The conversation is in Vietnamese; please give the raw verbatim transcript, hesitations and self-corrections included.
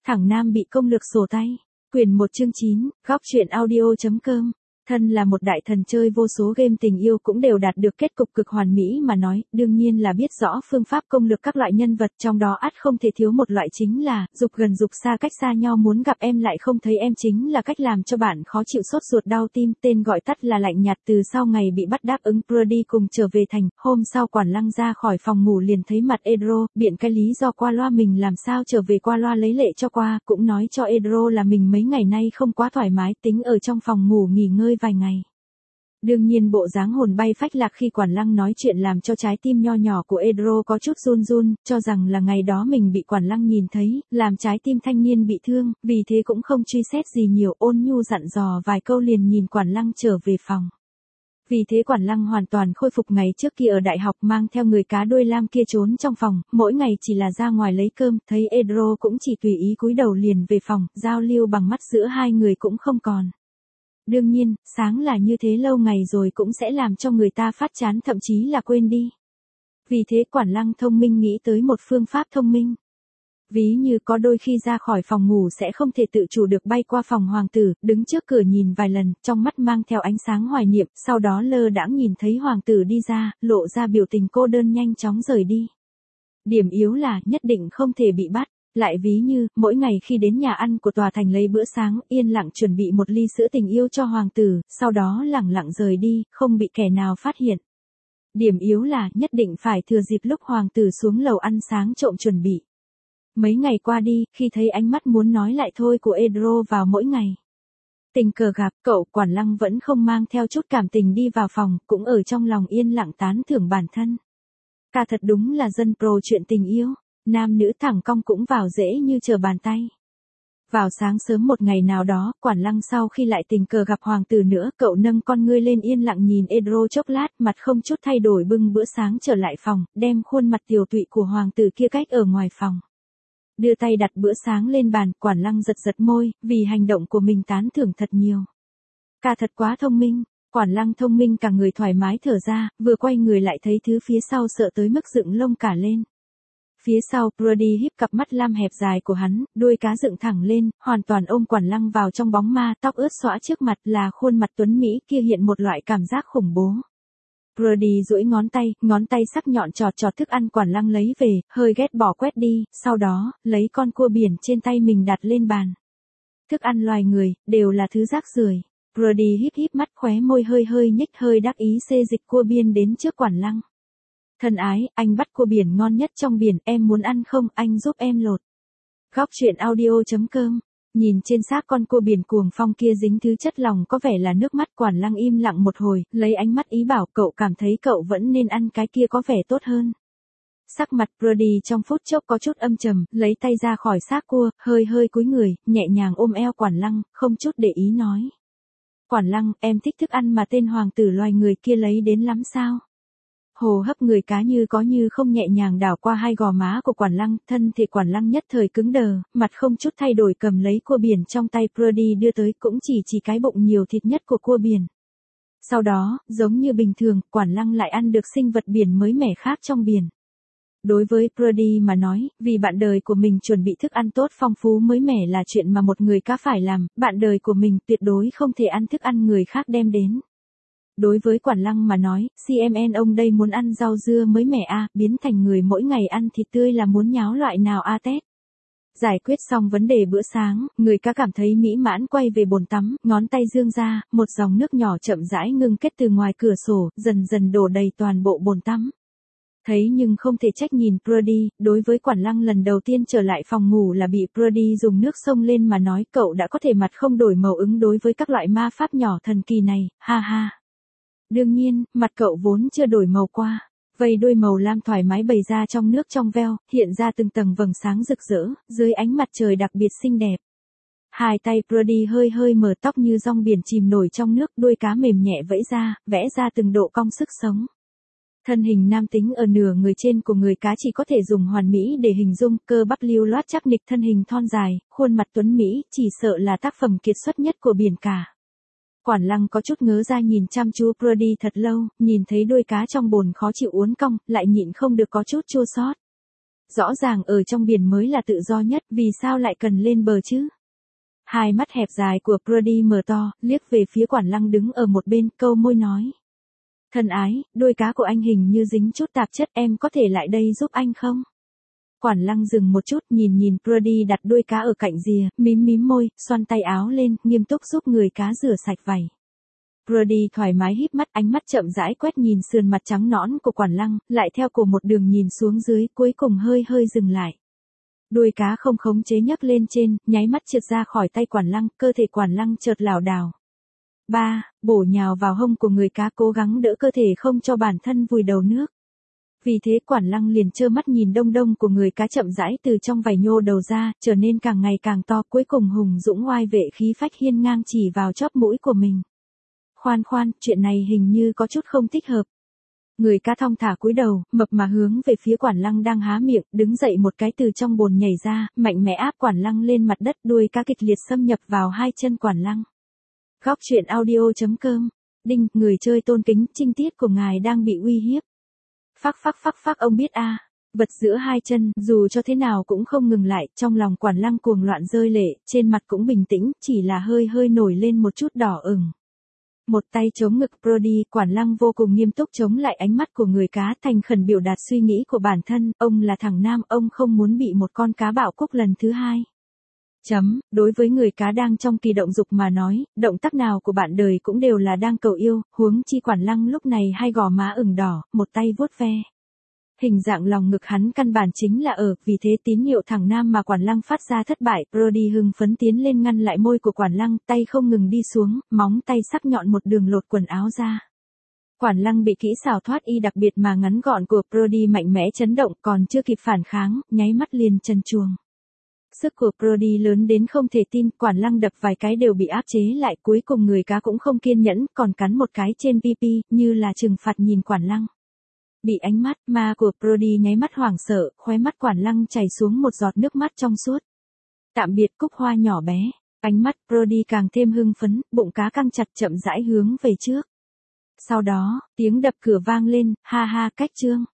Thẳng nam bị công lược sổ tay. Quyển một chương chín, góc truyện audio.com. Thân là một đại thần chơi vô số game tình yêu cũng đều đạt được kết cục cực hoàn mỹ mà nói, đương nhiên là biết rõ phương pháp công lược các loại nhân vật, trong đó ắt không thể thiếu một loại chính là, dục gần dục xa, cách xa nhau muốn gặp em lại không thấy em, chính là cách làm cho bạn khó chịu sốt ruột đau tim, tên gọi tắt là lạnh nhạt. Từ sau ngày bị bắt đáp ứng Brody cùng trở về thành, hôm sau Quản Lăng ra khỏi phòng ngủ liền thấy mặt Edro, biện cái lý do qua loa mình làm sao trở về qua loa lấy lệ cho qua, cũng nói cho Edro là mình mấy ngày nay không quá thoải mái, tính ở trong phòng ngủ nghỉ ngơi vài ngày. Đương nhiên bộ dáng hồn bay phách lạc khi Quản Lăng nói chuyện làm cho trái tim nho nhỏ của Edro có chút run run, cho rằng là ngày đó mình bị Quản Lăng nhìn thấy, làm trái tim thanh niên bị thương, vì thế cũng không truy xét gì nhiều, ôn nhu dặn dò vài câu liền nhìn Quản Lăng trở về phòng. Vì thế Quản Lăng hoàn toàn khôi phục ngày trước kia ở đại học, mang theo người cá đuôi lam kia trốn trong phòng, mỗi ngày chỉ là ra ngoài lấy cơm, thấy Edro cũng chỉ tùy ý cúi đầu liền về phòng, giao lưu bằng mắt giữa hai người cũng không còn. Đương nhiên, sáng là như thế lâu ngày rồi cũng sẽ làm cho người ta phát chán, thậm chí là quên đi. Vì thế Quản Lăng thông minh nghĩ tới một phương pháp thông minh. Ví như có đôi khi ra khỏi phòng ngủ sẽ không thể tự chủ được bay qua phòng hoàng tử, đứng trước cửa nhìn vài lần, trong mắt mang theo ánh sáng hoài niệm, sau đó lơ đãng nhìn thấy hoàng tử đi ra, lộ ra biểu tình cô đơn nhanh chóng rời đi. Điểm yếu là nhất định không thể bị bắt. Lại ví như, mỗi ngày khi đến nhà ăn của tòa thành lấy bữa sáng, yên lặng chuẩn bị một ly sữa tình yêu cho hoàng tử, sau đó lẳng lặng rời đi, không bị kẻ nào phát hiện. Điểm yếu là nhất định phải thừa dịp lúc hoàng tử xuống lầu ăn sáng trộm chuẩn bị. Mấy ngày qua đi, khi thấy ánh mắt muốn nói lại thôi của Edro vào mỗi ngày. Tình cờ gặp cậu, Quản Lăng vẫn không mang theo chút cảm tình đi vào phòng, cũng ở trong lòng yên lặng tán thưởng bản thân. Ca thật đúng là dân pro chuyện tình yêu. Nam nữ thẳng cong cũng vào dễ như trở bàn tay. Vào sáng sớm một ngày nào đó, Quản Lăng sau khi lại tình cờ gặp hoàng tử nữa, cậu nâng con ngươi lên yên lặng nhìn Edro chốc lát, mặt không chút thay đổi bưng bữa sáng trở lại phòng, đem khuôn mặt tiều tụy của hoàng tử kia cách ở ngoài phòng. Đưa tay đặt bữa sáng lên bàn, Quản Lăng giật giật môi, vì hành động của mình tán thưởng thật nhiều. Ca thật quá thông minh. Quản Lăng thông minh cả người thoải mái thở ra, vừa quay người lại thấy thứ phía sau sợ tới mức dựng lông cả lên. Phía sau, Brody híp cặp mắt lam hẹp dài của hắn, đuôi cá dựng thẳng lên, hoàn toàn ôm Quản Lăng vào trong bóng ma, tóc ướt xõa trước mặt là khuôn mặt tuấn Mỹ kia hiện một loại cảm giác khủng bố. Brody duỗi ngón tay, ngón tay sắc nhọn chọt chọt thức ăn Quản Lăng lấy về, hơi ghét bỏ quét đi, sau đó, lấy con cua biển trên tay mình đặt lên bàn. Thức ăn loài người, đều là thứ rác rưởi. Brody híp híp mắt, khóe môi hơi hơi nhếch, hơi đắc ý xê dịch cua biên đến trước Quản Lăng. Thân ái, anh bắt cua biển ngon nhất trong biển, em muốn ăn không, anh giúp em lột. Góc truyện audio.com. Nhìn trên xác con cua biển cuồng phong kia dính thứ chất lòng có vẻ là nước mắt, Quản Lăng im lặng một hồi, lấy ánh mắt ý bảo cậu cảm thấy cậu vẫn nên ăn cái kia có vẻ tốt hơn. Sắc mặt Brody trong phút chốc có chút âm trầm, lấy tay ra khỏi xác cua, hơi hơi cúi người, nhẹ nhàng ôm eo Quản Lăng, không chút để ý nói. Quản Lăng, em thích thức ăn mà tên hoàng tử loài người kia lấy đến lắm sao? Hồ hấp người cá như có như không nhẹ nhàng đảo qua hai gò má của Quản Lăng, thân thể Quản Lăng nhất thời cứng đờ, mặt không chút thay đổi cầm lấy cua biển trong tay Brody đưa tới, cũng chỉ chỉ cái bụng nhiều thịt nhất của cua biển. Sau đó, giống như bình thường, Quản Lăng lại ăn được sinh vật biển mới mẻ khác trong biển. Đối với Brody mà nói, vì bạn đời của mình chuẩn bị thức ăn tốt phong phú mới mẻ là chuyện mà một người cá phải làm, bạn đời của mình tuyệt đối không thể ăn thức ăn người khác đem đến. Đối với Quản Lăng mà nói, xê em en ông đây muốn ăn rau dưa mới mẻ a, à, biến thành người mỗi ngày ăn thịt tươi là muốn nháo loại nào a à tét. Giải quyết xong vấn đề bữa sáng, người cá cảm thấy mỹ mãn quay về bồn tắm, ngón tay dương ra, một dòng nước nhỏ chậm rãi ngưng kết từ ngoài cửa sổ, dần dần đổ đầy toàn bộ bồn tắm. Thấy nhưng không thể trách nhìn Brody, đối với Quản Lăng lần đầu tiên trở lại phòng ngủ là bị Brody dùng nước xông lên mà nói, cậu đã có thể mặt không đổi màu ứng đối với các loại ma pháp nhỏ thần kỳ này, ha ha. Đương nhiên, mặt cậu vốn chưa đổi màu qua, vây đuôi màu lam thoải mái bày ra trong nước trong veo, hiện ra từng tầng vầng sáng rực rỡ, dưới ánh mặt trời đặc biệt xinh đẹp. Hai tay Brody hơi hơi mở tóc như rong biển chìm nổi trong nước, đuôi cá mềm nhẹ vẫy ra, vẽ ra từng độ cong sức sống. Thân hình nam tính ở nửa người trên của người cá chỉ có thể dùng hoàn mỹ để hình dung, cơ bắp lưu loát chắc nịch, thân hình thon dài, khuôn mặt tuấn Mỹ, chỉ sợ là tác phẩm kiệt xuất nhất của biển cả. Quản Lăng có chút ngớ ra nhìn chăm chú Brody thật lâu, nhìn thấy đuôi cá trong bồn khó chịu uốn cong, lại nhịn không được có chút chua xót. rõ ràng ở trong biển mới là tự do nhất, vì sao lại cần lên bờ chứ? Hai mắt hẹp dài của Brody mở to, liếc về phía Quản Lăng đứng ở một bên, câu môi nói. Thân ái, đuôi cá của anh hình như dính chút tạp chất, em có thể lại đây giúp anh không? Quản Lăng dừng một chút, nhìn nhìn Brody đặt đuôi cá ở cạnh rìa, mím mím môi, xoăn tay áo lên, nghiêm túc giúp người cá rửa sạch vảy. Brody thoải mái híp mắt, ánh mắt chậm rãi quét nhìn sườn mặt trắng nõn của Quản Lăng, lại theo cổ một đường nhìn xuống dưới, cuối cùng hơi hơi dừng lại. Đuôi cá không khống chế nhấc lên trên, nháy mắt trượt ra khỏi tay Quản Lăng, cơ thể Quản Lăng chợt lảo đảo. Ba, bổ nhào vào hông của người cá, cố gắng đỡ cơ thể không cho bản thân vùi đầu nước. Vì thế Quản Lăng liền trơ mắt nhìn đông đông của người cá chậm rãi từ trong vảy nhô đầu ra, trở nên càng ngày càng to, cuối cùng hùng dũng oai vệ khí phách hiên ngang chỉ vào chóp mũi của mình. Khoan khoan, chuyện này hình như có chút không thích hợp. Người cá thong thả cúi đầu, mập mà hướng về phía Quản Lăng đang há miệng, đứng dậy một cái từ trong bồn nhảy ra, mạnh mẽ áp Quản Lăng lên mặt đất, đuôi cá kịch liệt xâm nhập vào hai chân Quản Lăng. Góc truyện audio chấm com. Đinh, người chơi tôn kính, trinh tiết của ngài đang bị uy hiếp. Phắc phắc phắc phắc, ông biết a, à, vật giữa hai chân, dù cho thế nào cũng không ngừng lại, trong lòng Quản Lăng cuồng loạn rơi lệ, trên mặt cũng bình tĩnh, chỉ là hơi hơi nổi lên một chút đỏ ửng. Một tay chống ngực Brody, Quản Lăng vô cùng nghiêm túc chống lại ánh mắt của người cá, thành khẩn biểu đạt suy nghĩ của bản thân, ông là thằng nam, ông không muốn bị một con cá bạo cúc lần thứ hai. Chấm, đối với người cá đang trong kỳ động dục mà nói, động tác nào của bạn đời cũng đều là đang cầu yêu, huống chi Quản Lăng lúc này hai gò má ửng đỏ, một tay vuốt ve. Hình dạng lòng ngực hắn căn bản chính là ở, vì thế tín hiệu thằng nam mà Quản Lăng phát ra thất bại, Brody hưng phấn tiến lên ngăn lại môi của Quản Lăng, tay không ngừng đi xuống, móng tay sắc nhọn một đường lột quần áo ra. Quản Lăng bị kỹ xảo thoát y đặc biệt mà ngắn gọn của Brody mạnh mẽ chấn động, còn chưa kịp phản kháng, nháy mắt liền trần truồng. Sức của Brody lớn đến không thể tin, Quản Lăng đập vài cái đều bị áp chế lại, cuối cùng người cá cũng không kiên nhẫn, còn cắn một cái trên pipi, như là trừng phạt nhìn Quản Lăng. Bị ánh mắt ma của Brody nháy mắt hoảng sợ, khóe mắt Quản Lăng chảy xuống một giọt nước mắt trong suốt. Tạm biệt cúc hoa nhỏ bé, ánh mắt Brody càng thêm hưng phấn, bụng cá căng chặt chậm rãi hướng về trước. Sau đó, tiếng đập cửa vang lên, ha ha, cách chương.